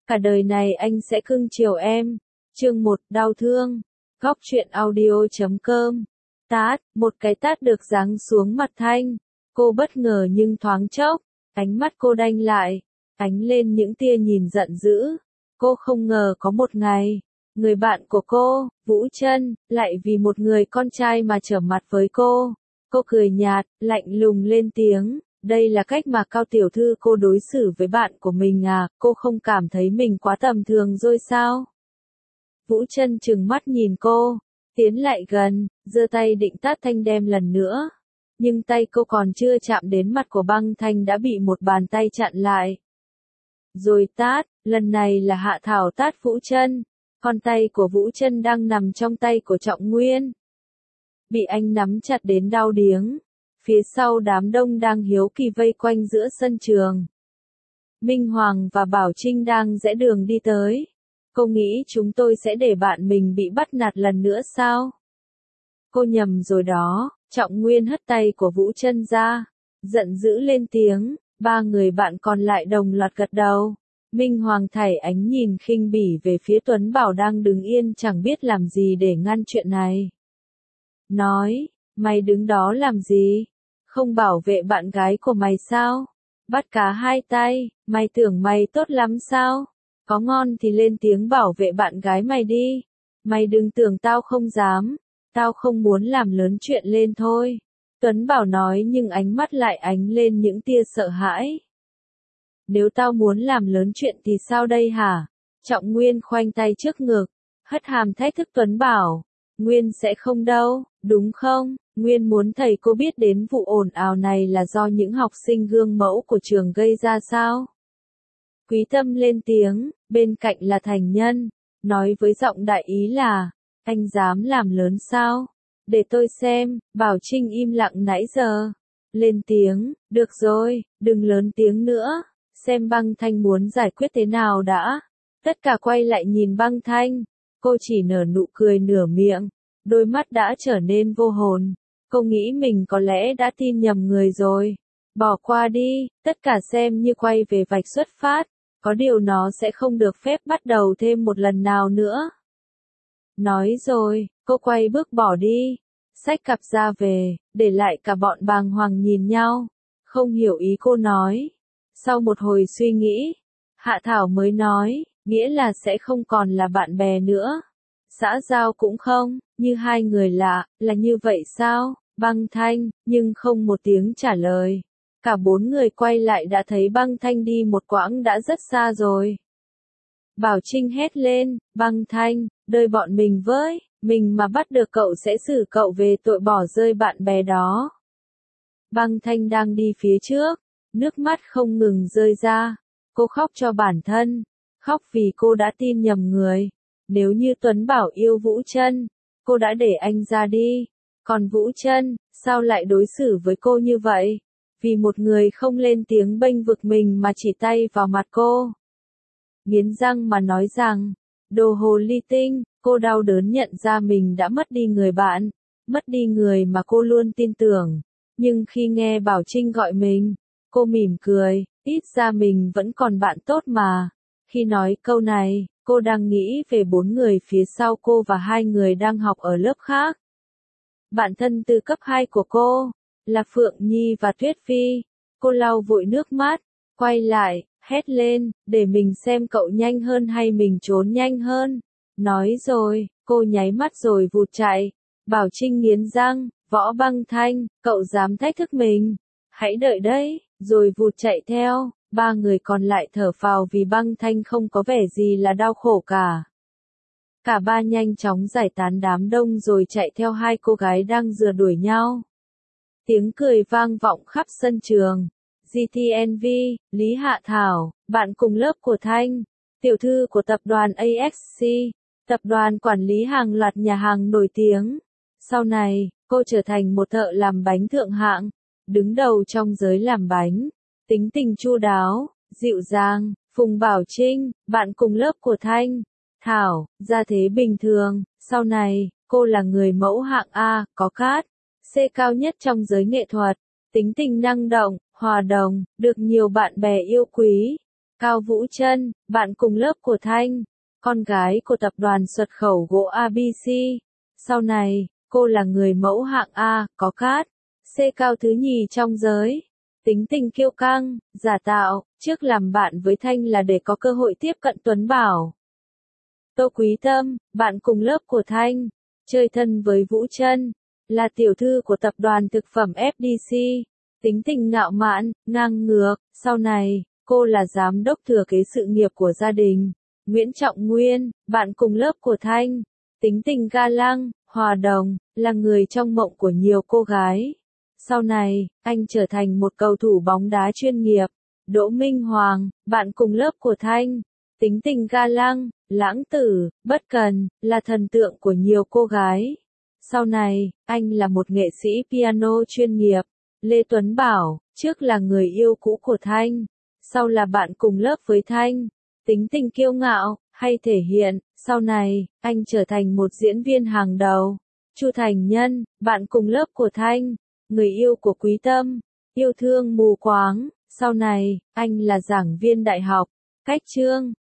Cả đời này anh sẽ cưng chiều em. Chương 1, đau thương. Góc truyện audio.com. Tát, một cái tát được giáng xuống mặt Thanh. Cô bất ngờ nhưng thoáng chốc, ánh mắt cô đanh lại, ánh lên những tia nhìn giận dữ. Cô không ngờ có một ngày, người bạn của cô, Vũ Trân, lại vì một người con trai mà trở mặt với cô. Cô cười nhạt, lạnh lùng lên tiếng, đây là cách mà Cao tiểu thư cô đối xử với bạn của mình à, cô không cảm thấy mình quá tầm thường rồi sao? Vũ Trân trừng mắt nhìn cô, tiến lại gần, giơ tay định tát Thanh đem lần nữa. Nhưng tay cô còn chưa chạm đến mặt của Băng Thanh đã bị một bàn tay chặn lại. Rồi tát, lần này là Hạ Thảo tát Vũ Trân, con tay của Vũ Trân đang nằm trong tay của Trọng Nguyên. Bị anh nắm chặt đến đau điếng, phía sau đám đông đang hiếu kỳ vây quanh giữa sân trường. Minh Hoàng và Bảo Trinh đang rẽ đường đi tới. Cô nghĩ chúng tôi sẽ để bạn mình bị bắt nạt lần nữa sao? Cô nhầm rồi đó, Trọng Nguyên hất tay của Vũ Trân ra, giận dữ lên tiếng, ba người bạn còn lại đồng loạt gật đầu. Minh Hoàng thảy ánh nhìn khinh bỉ về phía Tuấn Bảo đang đứng yên chẳng biết làm gì để ngăn chuyện này. Nói, mày đứng đó làm gì? Không bảo vệ bạn gái của mày sao? Bắt cá hai tay, mày tưởng mày tốt lắm sao? Có ngon thì lên tiếng bảo vệ bạn gái mày đi. Mày đừng tưởng tao không dám, tao không muốn làm lớn chuyện lên thôi. Tuấn Bảo nói nhưng ánh mắt lại ánh lên những tia sợ hãi. Nếu tao muốn làm lớn chuyện thì sao đây hả? Trọng Nguyên khoanh tay trước ngực, hất hàm thách thức Tuấn Bảo. Nguyên sẽ không đâu, đúng không? Nguyên muốn thầy cô biết đến vụ ồn ào này là do những học sinh gương mẫu của trường gây ra sao? Quý Tâm lên tiếng, bên cạnh là Thành Nhân, nói với giọng đại ý là, anh dám làm lớn sao? Để tôi xem. Bảo Trinh im lặng nãy giờ. Lên tiếng, được rồi, đừng lớn tiếng nữa, xem Băng Thanh muốn giải quyết thế nào đã. Tất cả quay lại nhìn Băng Thanh, cô chỉ nở nụ cười nửa miệng, đôi mắt đã trở nên vô hồn. Cô nghĩ mình có lẽ đã tin nhầm người rồi. Bỏ qua đi, tất cả xem như quay về vạch xuất phát, có điều nó sẽ không được phép bắt đầu thêm một lần nào nữa. Nói rồi, cô quay bước bỏ đi, xách cặp ra về, để lại cả bọn bàng hoàng nhìn nhau, không hiểu ý cô nói. Sau một hồi suy nghĩ, Hạ Thảo mới nói, nghĩa là sẽ không còn là bạn bè nữa. Xã giao cũng không, như hai người lạ, là như vậy sao? Băng Thanh, nhưng không một tiếng trả lời. Cả bốn người quay lại đã thấy Băng Thanh đi một quãng đã rất xa rồi. Bảo Trinh hét lên, Băng Thanh, đời bọn mình với, mình mà bắt được cậu sẽ xử cậu về tội bỏ rơi bạn bè đó. Băng Thanh đang đi phía trước, nước mắt không ngừng rơi ra. Cô khóc cho bản thân, khóc vì cô đã tin nhầm người. Nếu như Tuấn Bảo yêu Vũ Trân, cô đã để anh ra đi. Còn Vũ Trân, sao lại đối xử với cô như vậy? Vì một người không lên tiếng bênh vực mình mà chỉ tay vào mặt cô. Nghiến răng mà nói rằng, đồ hồ ly tinh, cô đau đớn nhận ra mình đã mất đi người bạn, mất đi người mà cô luôn tin tưởng. Nhưng khi nghe Bảo Trinh gọi mình, cô mỉm cười, ít ra mình vẫn còn bạn tốt mà. Khi nói câu này, cô đang nghĩ về bốn người phía sau cô và hai người đang học ở lớp khác. Bạn thân từ cấp 2 của cô, là Phượng Nhi và Tuyết Phi. Cô lau vội nước mắt, quay lại, hét lên, để mình xem cậu nhanh hơn hay mình trốn nhanh hơn. Nói rồi, cô nháy mắt rồi vụt chạy. Bảo Trinh nghiến răng, Võ Băng Thanh, cậu dám thách thức mình. Hãy đợi đấy, rồi vụt chạy theo. Ba người còn lại thở phào vì Băng Thanh không có vẻ gì là đau khổ cả. Cả ba nhanh chóng giải tán đám đông rồi chạy theo hai cô gái đang rượt đuổi nhau. Tiếng cười vang vọng khắp sân trường. GTNV, Lý Hạ Thảo, bạn cùng lớp của Thanh, tiểu thư của tập đoàn AXC, tập đoàn quản lý hàng loạt nhà hàng nổi tiếng. Sau này, cô trở thành một thợ làm bánh thượng hạng, đứng đầu trong giới làm bánh. Tính tình chu đáo, dịu dàng. Phùng Bảo Trinh, bạn cùng lớp của Thanh, Thảo, gia thế bình thường. Sau này, cô là người mẫu hạng A, có cát C cao nhất trong giới nghệ thuật. Tính tình năng động, hòa đồng, được nhiều bạn bè yêu quý. Cao Vũ Chân, bạn cùng lớp của Thanh, con gái của tập đoàn xuất khẩu gỗ ABC. Sau này, cô là người mẫu hạng A, có cát, C cao thứ nhì trong giới. Tính tình kiêu căng, giả tạo, trước làm bạn với Thanh là để có cơ hội tiếp cận Tuấn Bảo. Tô Quý Tâm, bạn cùng lớp của Thanh, chơi thân với Vũ Chân, là tiểu thư của tập đoàn thực phẩm FDC. Tính tình ngạo mạn, ngang ngược, sau này, cô là giám đốc thừa kế sự nghiệp của gia đình. Nguyễn Trọng Nguyên, bạn cùng lớp của Thanh, tính tình ga lăng, hòa đồng, là người trong mộng của nhiều cô gái. Sau này, anh trở thành một cầu thủ bóng đá chuyên nghiệp. Đỗ Minh Hoàng, bạn cùng lớp của Thanh, tính tình ga lăng, lãng tử, bất cần, là thần tượng của nhiều cô gái. Sau này, anh là một nghệ sĩ piano chuyên nghiệp. Lê Tuấn Bảo, trước là người yêu cũ của Thanh, sau là bạn cùng lớp với Thanh. Tính tình kiêu ngạo, hay thể hiện, sau này, anh trở thành một diễn viên hàng đầu. Chu Thành Nhân, bạn cùng lớp của Thanh, người yêu của Quý Tâm, yêu thương mù quáng, sau này, anh là giảng viên đại học. Cách Trương,